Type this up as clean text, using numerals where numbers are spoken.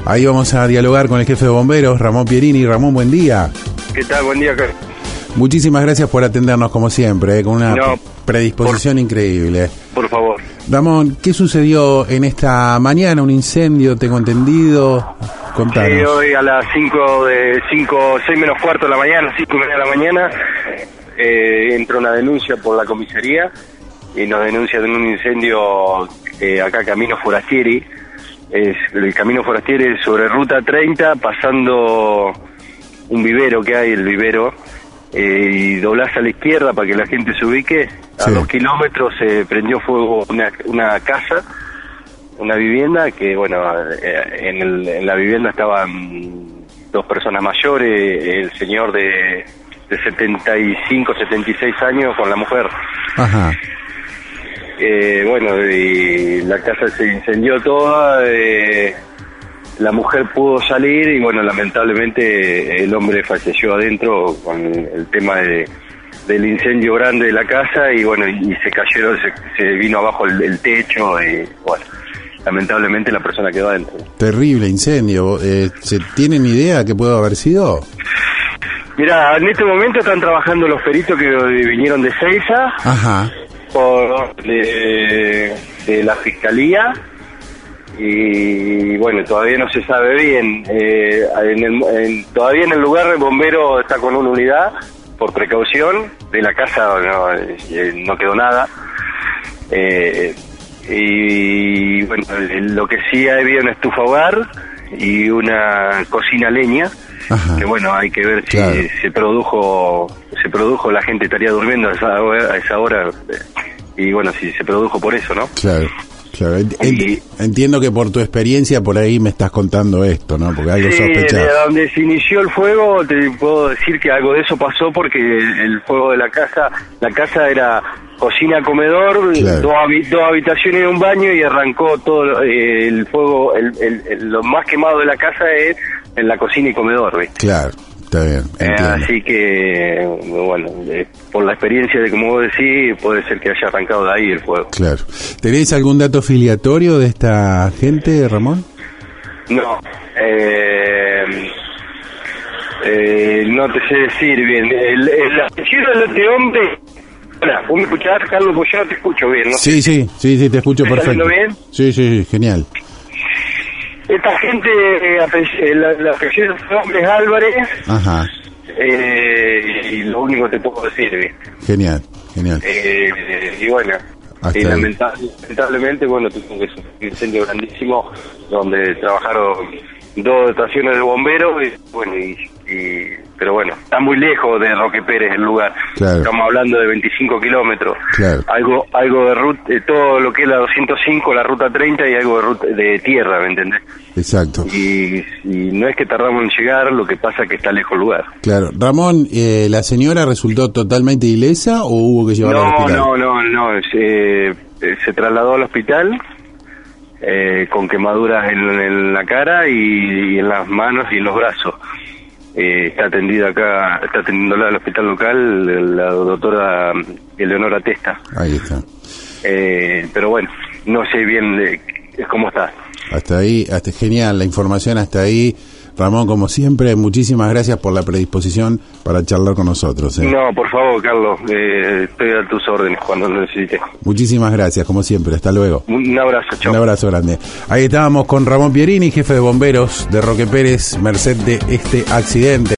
Ahí vamos a dialogar con el jefe de bomberos, Ramón Pierini. Ramón, buen día. ¿Qué tal? Buen día, Carlos. Muchísimas gracias por atendernos como siempre, con una predisposición increíble. Por favor. Ramón, ¿qué sucedió en esta mañana? Un incendio, tengo entendido. Contanos. Sí, hoy a las 6 menos cuarto de la mañana, 5:30 de la mañana, entró una denuncia por la comisaría y nos denuncian un incendio acá Camino Forastieri. El Camino Forastieri es sobre Ruta 30, pasando un vivero que hay, el vivero, y doblás a la izquierda para que la gente se ubique. A 2 kilómetros se prendió fuego una casa, una vivienda, que bueno, en la vivienda estaban 2 personas mayores, el señor de 75, 76 años con la mujer. Ajá. Bueno, y la casa se incendió toda, la mujer pudo salir y bueno, lamentablemente el hombre falleció adentro con el tema del incendio grande de la casa y bueno, y se cayeron, se vino abajo el techo y bueno, lamentablemente la persona quedó adentro. Terrible incendio. ¿Se tienen idea qué puede haber sido? Mirá, en este momento están trabajando los peritos que vinieron de Seiza. Ajá. De la fiscalía y bueno, todavía no se sabe bien. Todavía en el lugar el bombero está con una unidad por precaución. De la casa no quedó nada. Y bueno, lo que sí había una estufa hogar y una cocina leña. Ajá. Que bueno, hay que ver si se produjo, la gente estaría durmiendo a esa hora y bueno, si se produjo por eso, ¿no? Claro. Entiendo que por tu experiencia por ahí me estás contando esto, ¿no? Porque algo sospechado. De donde se inició el fuego, te puedo decir que algo de eso pasó porque el fuego de la casa era cocina, comedor, claro. dos habitaciones y un baño y arrancó todo el fuego, lo más quemado de la casa es en la cocina y comedor, ¿viste? Claro, está bien, entiendo. Así que, bueno, por la experiencia de como vos decís, puede ser que haya arrancado de ahí el fuego. Claro. ¿Tenés algún dato filiatorio de esta gente, Ramón? No, no te sé decir bien. El apellido de este hombre... Hola, ¿vos me escuchás, Carlos? Pues yo no te escucho bien, ¿no? Sí, te escucho perfecto. ¿Me estás viendo bien? Sí, genial. Esta gente, la apellido de hombre es Álvarez. Ajá. Y lo único que te puedo decir, ¿viste? Genial. Y bueno, lamentablemente, bueno, tuvimos un incendio grandísimo donde trabajaron 2 estaciones de bomberos y bueno, pero bueno, está muy lejos de Roque Pérez el lugar. Claro. Estamos hablando de 25 kilómetros. Claro. Algo de ruta, todo lo que es la 205, la ruta 30 y algo de ruta de tierra, ¿me entendés? Exacto. Y no es que tardamos en llegar, lo que pasa es que está lejos el lugar. Claro. Ramón, ¿la señora resultó totalmente ilesa o hubo que llevarla al hospital? No, se trasladó al hospital con quemaduras en la cara y en las manos y en los brazos. Está atendiéndola al hospital local la doctora Eleonora Testa. Ahí está. Pero bueno, no sé bien cómo está. Hasta ahí, genial la información hasta ahí. Ramón, como siempre, muchísimas gracias por la predisposición para charlar con nosotros. No, por favor, Carlos, estoy a tus órdenes cuando lo necesites. Muchísimas gracias, como siempre, hasta luego. Un abrazo, chao. Un abrazo grande. Ahí estábamos con Ramón Pierini, jefe de bomberos de Roque Pérez, merced de este accidente.